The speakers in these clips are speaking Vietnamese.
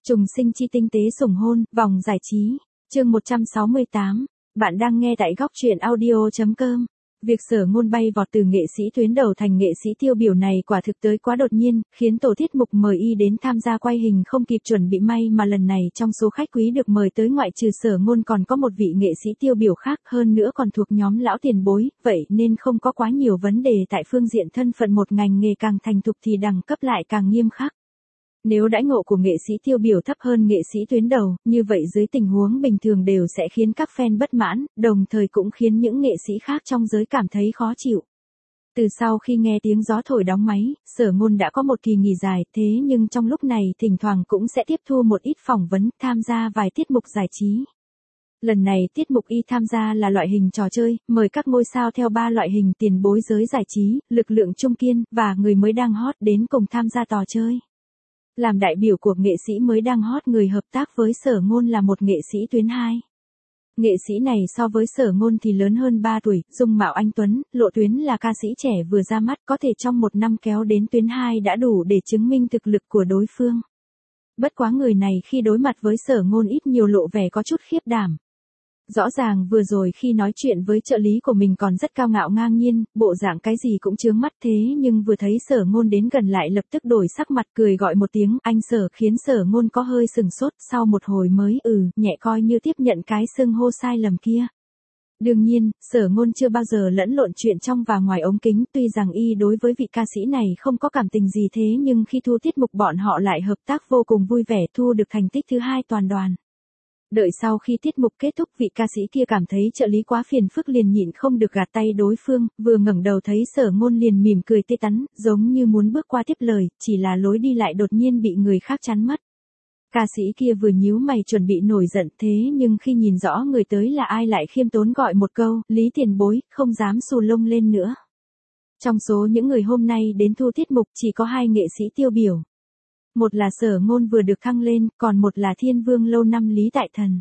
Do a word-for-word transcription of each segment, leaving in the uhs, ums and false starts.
Trùng sinh chi tinh tế sủng hôn, vòng giải trí. Chương một trăm sáu mươi tám. Bạn đang nghe tại góc truyện audio chấm com. Việc Sở Ngôn bay vọt từ nghệ sĩ tuyến đầu thành nghệ sĩ tiêu biểu này quả thực tới quá đột nhiên, khiến tổ tiết mục mời y đến tham gia quay hình không kịp chuẩn bị. May mà lần này trong số khách quý được mời tới ngoại trừ Sở Ngôn còn có một vị nghệ sĩ tiêu biểu khác, hơn nữa còn thuộc nhóm lão tiền bối, vậy nên không có quá nhiều vấn đề tại phương diện thân phận. Một ngành nghề càng thành thục thì đẳng cấp lại càng nghiêm khắc. Nếu đãi ngộ của nghệ sĩ tiêu biểu thấp hơn nghệ sĩ tuyến đầu, như vậy dưới tình huống bình thường đều sẽ khiến các fan bất mãn, đồng thời cũng khiến những nghệ sĩ khác trong giới cảm thấy khó chịu. Từ sau khi nghe tiếng gió thổi đóng máy, Sở Ngôn đã có một kỳ nghỉ dài, thế nhưng trong lúc này thỉnh thoảng cũng sẽ tiếp thu một ít phỏng vấn, tham gia vài tiết mục giải trí. Lần này tiết mục y tham gia là loại hình trò chơi, mời các ngôi sao theo ba loại hình: tiền bối giới giải trí, lực lượng trung kiên, và người mới đang hot đến cùng tham gia trò chơi. Làm đại biểu của nghệ sĩ mới đang hot, người hợp tác với Sở Ngôn là một nghệ sĩ tuyến hai. Nghệ sĩ này so với Sở Ngôn thì lớn hơn ba tuổi, dung mạo anh tuấn, lộ tuyến là ca sĩ trẻ vừa ra mắt, có thể trong một năm kéo đến tuyến hai đã đủ để chứng minh thực lực của đối phương. Bất quá người này khi đối mặt với Sở Ngôn ít nhiều lộ vẻ có chút khiếp đảm. Rõ ràng vừa rồi khi nói chuyện với trợ lý của mình còn rất cao ngạo ngang nhiên, bộ dạng cái gì cũng chướng mắt, thế nhưng vừa thấy Sở Ngôn đến gần lại lập tức đổi sắc mặt, cười gọi một tiếng anh Sở, khiến Sở Ngôn có hơi sừng sốt, sau một hồi mới ừ nhẹ coi như tiếp nhận cái xưng hô sai lầm kia. Đương nhiên, Sở Ngôn chưa bao giờ lẫn lộn chuyện trong và ngoài ống kính, tuy rằng y đối với vị ca sĩ này không có cảm tình gì, thế nhưng khi thu tiết mục bọn họ lại hợp tác vô cùng vui vẻ, thu được thành tích thứ hai toàn đoàn. Đợi sau khi tiết mục kết thúc, vị ca sĩ kia cảm thấy trợ lý quá phiền phức liền nhịn không được gạt tay đối phương, vừa ngẩng đầu thấy Sở Ngôn liền mỉm cười tươi tắn, giống như muốn bước qua tiếp lời, chỉ là lối đi lại đột nhiên bị người khác chắn mất. Ca sĩ kia vừa nhíu mày chuẩn bị nổi giận, thế nhưng khi nhìn rõ người tới là ai lại khiêm tốn gọi một câu, Lý tiền bối, không dám xù lông lên nữa. Trong số những người hôm nay đến thu tiết mục chỉ có hai nghệ sĩ tiêu biểu. Một là Sở Ngôn vừa được thăng lên, còn một là thiên vương lâu năm Lý Tại Thần.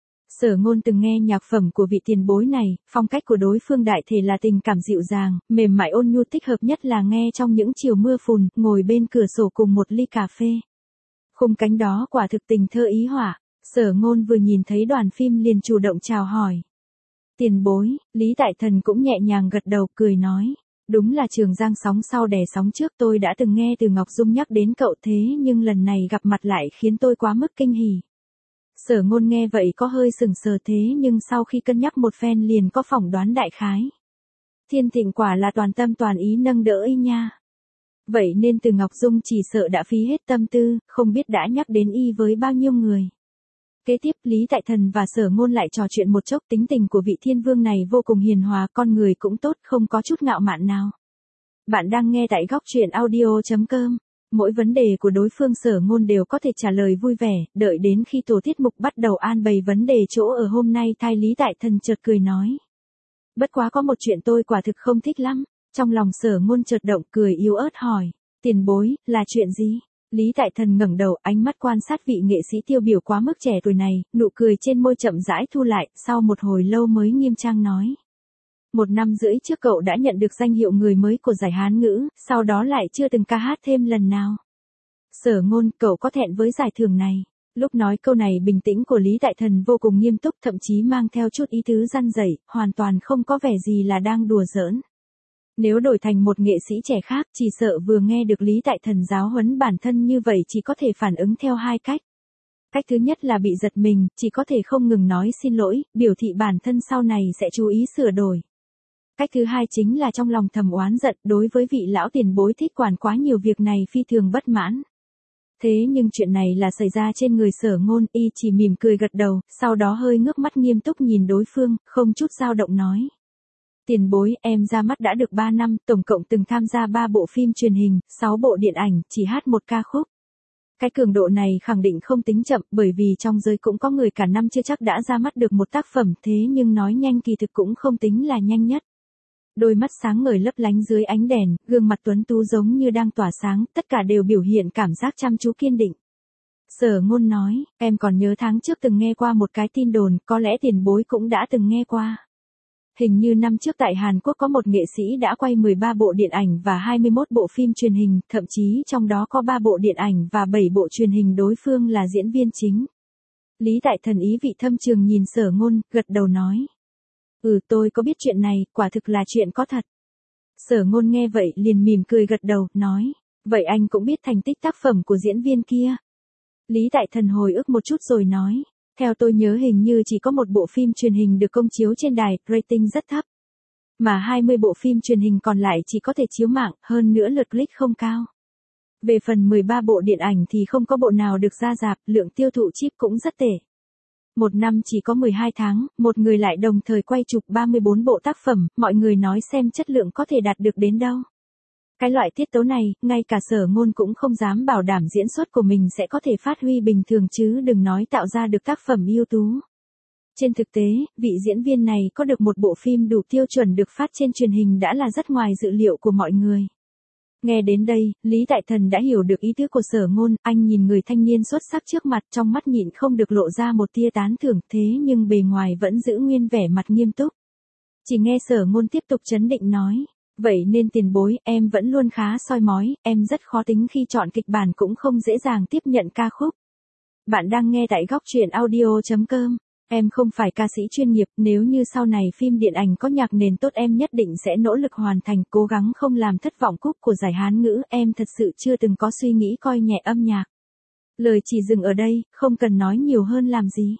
Sở Ngôn từng nghe nhạc phẩm của vị tiền bối này, phong cách của đối phương đại thể là tình cảm dịu dàng, mềm mại ôn nhu, thích hợp nhất là nghe trong những chiều mưa phùn, ngồi bên cửa sổ cùng một ly cà phê. Khung cánh đó quả thực tình thơ ý họa. Sở Ngôn vừa nhìn thấy đoàn phim liền chủ động chào hỏi. Tiền bối, Lý Tại Thần cũng nhẹ nhàng gật đầu, cười nói. Đúng là Trường Giang sóng sau đè sóng trước, tôi đã từng nghe từ Ngọc Dung nhắc đến cậu, thế nhưng lần này gặp mặt lại khiến tôi quá mức kinh hỉ. Sở Ngôn nghe vậy có hơi sừng sờ, thế nhưng sau khi cân nhắc một phen liền có phỏng đoán đại khái. Thiên Thịnh quả là toàn tâm toàn ý nâng đỡ y nha. Vậy nên từ Ngọc Dung chỉ sợ đã phí hết tâm tư, không biết đã nhắc đến y với bao nhiêu người. Kế tiếp Lý Tại Thần và Sở Ngôn lại trò chuyện một chốc, tính tình của vị thiên vương này vô cùng hiền hòa, con người cũng tốt, không có chút ngạo mạn nào. Bạn đang nghe tại góc truyện audio chấm com. Mỗi vấn đề của đối phương Sở Ngôn đều có thể trả lời vui vẻ, đợi đến khi tổ tiết mục bắt đầu an bày vấn đề chỗ ở hôm nay thay Lý Tại Thần chợt cười nói. Bất quá có một chuyện tôi quả thực không thích lắm. Trong lòng Sở Ngôn chợt động, cười yếu ớt hỏi. Tiền bối, là chuyện gì? Lý Tại Thần ngẩng đầu, ánh mắt quan sát vị nghệ sĩ tiêu biểu quá mức trẻ tuổi này, nụ cười trên môi chậm rãi thu lại, sau một hồi lâu mới nghiêm trang nói. Một năm rưỡi trước cậu đã nhận được danh hiệu người mới của giải Hán ngữ, sau đó lại chưa từng ca hát thêm lần nào. Sở Ngôn, cậu có thẹn với giải thưởng này? Lúc nói câu này bình tĩnh của Lý Tại Thần vô cùng nghiêm túc, thậm chí mang theo chút ý tứ răn dạy, hoàn toàn không có vẻ gì là đang đùa giỡn. Nếu đổi thành một nghệ sĩ trẻ khác, chỉ sợ vừa nghe được Lý Tại Thần giáo huấn bản thân như vậy chỉ có thể phản ứng theo hai cách. Cách thứ nhất là bị giật mình, chỉ có thể không ngừng nói xin lỗi, biểu thị bản thân sau này sẽ chú ý sửa đổi. Cách thứ hai chính là trong lòng thầm oán giận, đối với vị lão tiền bối thích quản quá nhiều việc này phi thường bất mãn. Thế nhưng chuyện này là xảy ra trên người Sở Ngôn, y chỉ mỉm cười gật đầu, sau đó hơi ngước mắt nghiêm túc nhìn đối phương, không chút dao động nói. Tiền bối, em ra mắt đã được ba năm, tổng cộng từng tham gia ba bộ phim truyền hình, sáu bộ điện ảnh, chỉ hát một ca khúc. Cái cường độ này khẳng định không tính chậm, bởi vì trong giới cũng có người cả năm chưa chắc đã ra mắt được một tác phẩm, thế nhưng nói nhanh kỳ thực cũng không tính là nhanh nhất. Đôi mắt sáng ngời lấp lánh dưới ánh đèn, gương mặt tuấn tú giống như đang tỏa sáng, tất cả đều biểu hiện cảm giác chăm chú kiên định. Sở Ngôn nói, em còn nhớ tháng trước từng nghe qua một cái tin đồn, có lẽ tiền bối cũng đã từng nghe qua. Hình như năm trước tại Hàn Quốc có một nghệ sĩ đã quay mười ba bộ điện ảnh và hai mươi mốt bộ phim truyền hình, thậm chí trong đó có ba bộ điện ảnh và bảy bộ truyền hình đối phương là diễn viên chính. Lý Tại Thần ý vị thâm trường nhìn Sở Ngôn, gật đầu nói. Ừ, tôi có biết chuyện này, quả thực là chuyện có thật. Sở Ngôn nghe vậy liền mỉm cười gật đầu, nói. Vậy anh cũng biết thành tích tác phẩm của diễn viên kia. Lý Tại Thần hồi ức một chút rồi nói. Theo tôi nhớ hình như chỉ có một bộ phim truyền hình được công chiếu trên đài, rating rất thấp. Mà hai mươi bộ phim truyền hình còn lại chỉ có thể chiếu mạng, hơn nữa lượt click không cao. Về phần mười ba bộ điện ảnh thì không có bộ nào được ra rạp, lượng tiêu thụ chip cũng rất tệ. Một năm chỉ có mười hai tháng, một người lại đồng thời quay chụp ba mươi bốn bộ tác phẩm, mọi người nói xem chất lượng có thể đạt được đến đâu. Cái loại tiết tấu này, ngay cả Sở Ngôn cũng không dám bảo đảm diễn xuất của mình sẽ có thể phát huy bình thường chứ đừng nói tạo ra được tác phẩm ưu tú. Trên thực tế, vị diễn viên này có được một bộ phim đủ tiêu chuẩn được phát trên truyền hình đã là rất ngoài dự liệu của mọi người. Nghe đến đây, Lý Tại Thần đã hiểu được ý tứ của Sở Ngôn, anh nhìn người thanh niên xuất sắc trước mặt trong mắt nhịn không được lộ ra một tia tán thưởng thế nhưng bề ngoài vẫn giữ nguyên vẻ mặt nghiêm túc. Chỉ nghe Sở Ngôn tiếp tục trấn định nói. Vậy nên tiền bối, em vẫn luôn khá soi mói, em rất khó tính khi chọn kịch bản cũng không dễ dàng tiếp nhận ca khúc. Bạn đang nghe tại góc truyện audio chấm com. Em không phải ca sĩ chuyên nghiệp, nếu như sau này phim điện ảnh có nhạc nền tốt em nhất định sẽ nỗ lực hoàn thành, cố gắng không làm thất vọng cúp của giải Hán ngữ, em thật sự chưa từng có suy nghĩ coi nhẹ âm nhạc. Lời chỉ dừng ở đây, không cần nói nhiều hơn làm gì.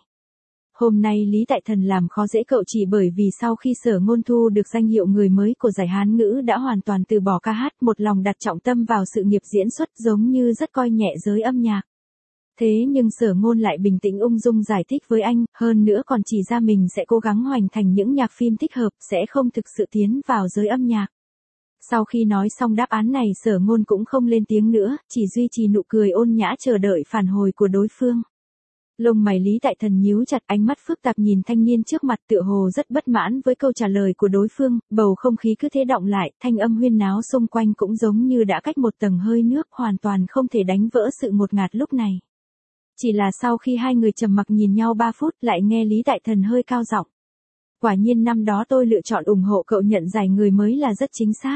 Hôm nay Lý Tại Thần làm khó dễ cậu chỉ bởi vì sau khi Sở Ngôn thu được danh hiệu người mới của giải Hán ngữ đã hoàn toàn từ bỏ ca hát, một lòng đặt trọng tâm vào sự nghiệp diễn xuất giống như rất coi nhẹ giới âm nhạc. Thế nhưng Sở Ngôn lại bình tĩnh ung dung giải thích với anh, hơn nữa còn chỉ ra mình sẽ cố gắng hoàn thành những nhạc phim thích hợp, sẽ không thực sự tiến vào giới âm nhạc. Sau khi nói xong đáp án này Sở Ngôn cũng không lên tiếng nữa, chỉ duy trì nụ cười ôn nhã chờ đợi phản hồi của đối phương. Lông mày Lý Tại Thần nhíu chặt, ánh mắt phức tạp nhìn thanh niên trước mặt tựa hồ rất bất mãn với câu trả lời của đối phương, bầu không khí cứ thế đọng lại, thanh âm huyên náo xung quanh cũng giống như đã cách một tầng hơi nước, hoàn toàn không thể đánh vỡ sự ngột ngạt lúc này. Chỉ là sau khi hai người trầm mặc nhìn nhau ba phút lại nghe Lý Tại Thần hơi cao giọng. Quả nhiên năm đó tôi lựa chọn ủng hộ cậu nhận giải người mới là rất chính xác.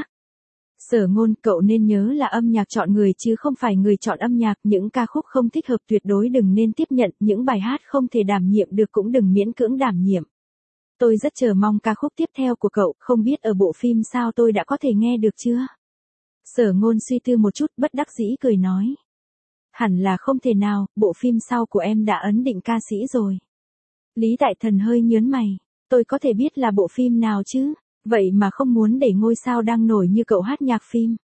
Sở Ngôn, cậu nên nhớ là âm nhạc chọn người chứ không phải người chọn âm nhạc, những ca khúc không thích hợp tuyệt đối đừng nên tiếp nhận, những bài hát không thể đảm nhiệm được cũng đừng miễn cưỡng đảm nhiệm. Tôi rất chờ mong ca khúc tiếp theo của cậu, không biết ở bộ phim sao tôi đã có thể nghe được chưa? Sở Ngôn suy tư một chút, bất đắc dĩ cười nói. Hẳn là không thể nào, bộ phim sau của em đã ấn định ca sĩ rồi. Lý Tại Thần hơi nhớn mày, tôi có thể biết là bộ phim nào chứ? Vậy mà không muốn để ngôi sao đang nổi như cậu hát nhạc phim.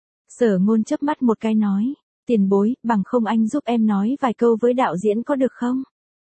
Sở Ngôn chớp mắt một cái nói, tiền bối, bằng không anh giúp em nói vài câu với đạo diễn có được không?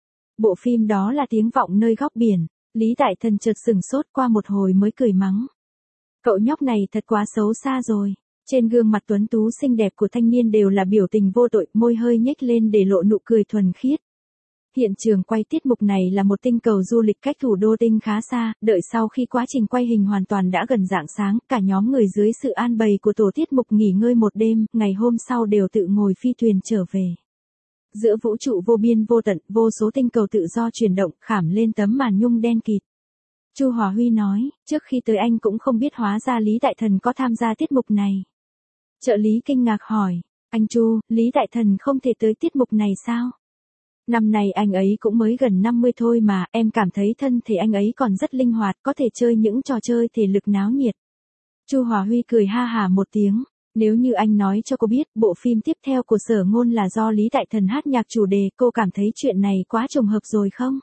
Bộ phim đó là Tiếng Vọng Nơi Góc Biển. Lý Tại Thần chợt sửng sốt qua một hồi mới cười mắng. Cậu nhóc này thật quá xấu xa rồi. Trên gương mặt tuấn tú xinh đẹp của thanh niên đều là biểu tình vô tội, môi hơi nhếch lên để lộ nụ cười thuần khiết. Hiện trường quay tiết mục này là một tinh cầu du lịch cách thủ đô Tinh khá xa, đợi sau khi quá trình quay hình hoàn toàn đã gần rạng sáng, cả nhóm người dưới sự an bày của tổ tiết mục nghỉ ngơi một đêm, ngày hôm sau đều tự ngồi phi thuyền trở về. Giữa vũ trụ vô biên vô tận, vô số tinh cầu tự do chuyển động, khảm lên tấm màn nhung đen kịt. Chu Hòa Huy nói, trước khi tới anh cũng không biết hóa ra Lý Tại Thần có tham gia tiết mục này. Trợ lý kinh ngạc hỏi, anh Chu, Lý Tại Thần không thể tới tiết mục này sao? Năm này anh ấy cũng mới gần năm mươi thôi mà, em cảm thấy thân thể anh ấy còn rất linh hoạt, có thể chơi những trò chơi thể lực náo nhiệt. Chu Hòa Huy cười ha hả một tiếng, nếu như anh nói cho cô biết, bộ phim tiếp theo của Sở Ngôn là do Lý Tại Thần hát nhạc chủ đề, cô cảm thấy chuyện này quá trùng hợp rồi không?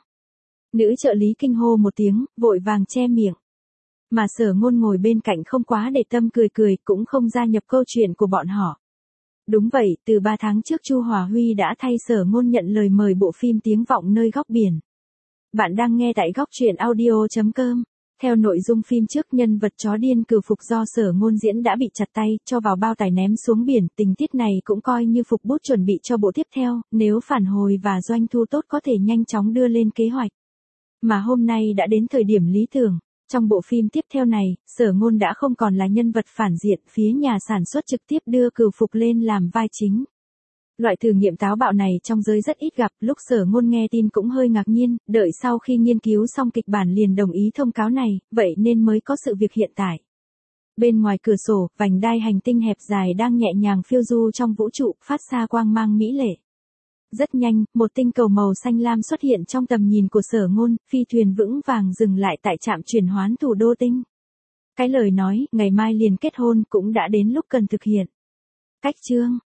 Nữ trợ lý kinh hô một tiếng, vội vàng che miệng. Mà Sở Ngôn ngồi bên cạnh không quá để tâm cười cười, cũng không gia nhập câu chuyện của bọn họ. Đúng vậy, từ ba tháng trước Chu Hòa Huy đã thay Sở Ngôn nhận lời mời bộ phim Tiếng Vọng Nơi Góc Biển. Bạn đang nghe tại góc truyện audio chấm com. Theo nội dung phim trước, nhân vật chó điên cừu phục do Sở Ngôn diễn đã bị chặt tay, cho vào bao tải ném xuống biển, tình tiết này cũng coi như phục bút chuẩn bị cho bộ tiếp theo, nếu phản hồi và doanh thu tốt có thể nhanh chóng đưa lên kế hoạch. Mà hôm nay đã đến thời điểm lý tưởng. Trong bộ phim tiếp theo này, Sở Ngôn đã không còn là nhân vật phản diện, phía nhà sản xuất trực tiếp đưa cừu phục lên làm vai chính. Loại thử nghiệm táo bạo này trong giới rất ít gặp, lúc Sở Ngôn nghe tin cũng hơi ngạc nhiên, đợi sau khi nghiên cứu xong kịch bản liền đồng ý thông cáo này, vậy nên mới có sự việc hiện tại. Bên ngoài cửa sổ, vành đai hành tinh hẹp dài đang nhẹ nhàng phiêu du trong vũ trụ, phát ra quang mang mỹ lệ. Rất nhanh, một tinh cầu màu xanh lam xuất hiện trong tầm nhìn của Sở Ngôn, phi thuyền vững vàng dừng lại tại trạm chuyển hoán thủ đô tinh. Cái lời nói, ngày mai liền kết hôn cũng đã đến lúc cần thực hiện. Cách chương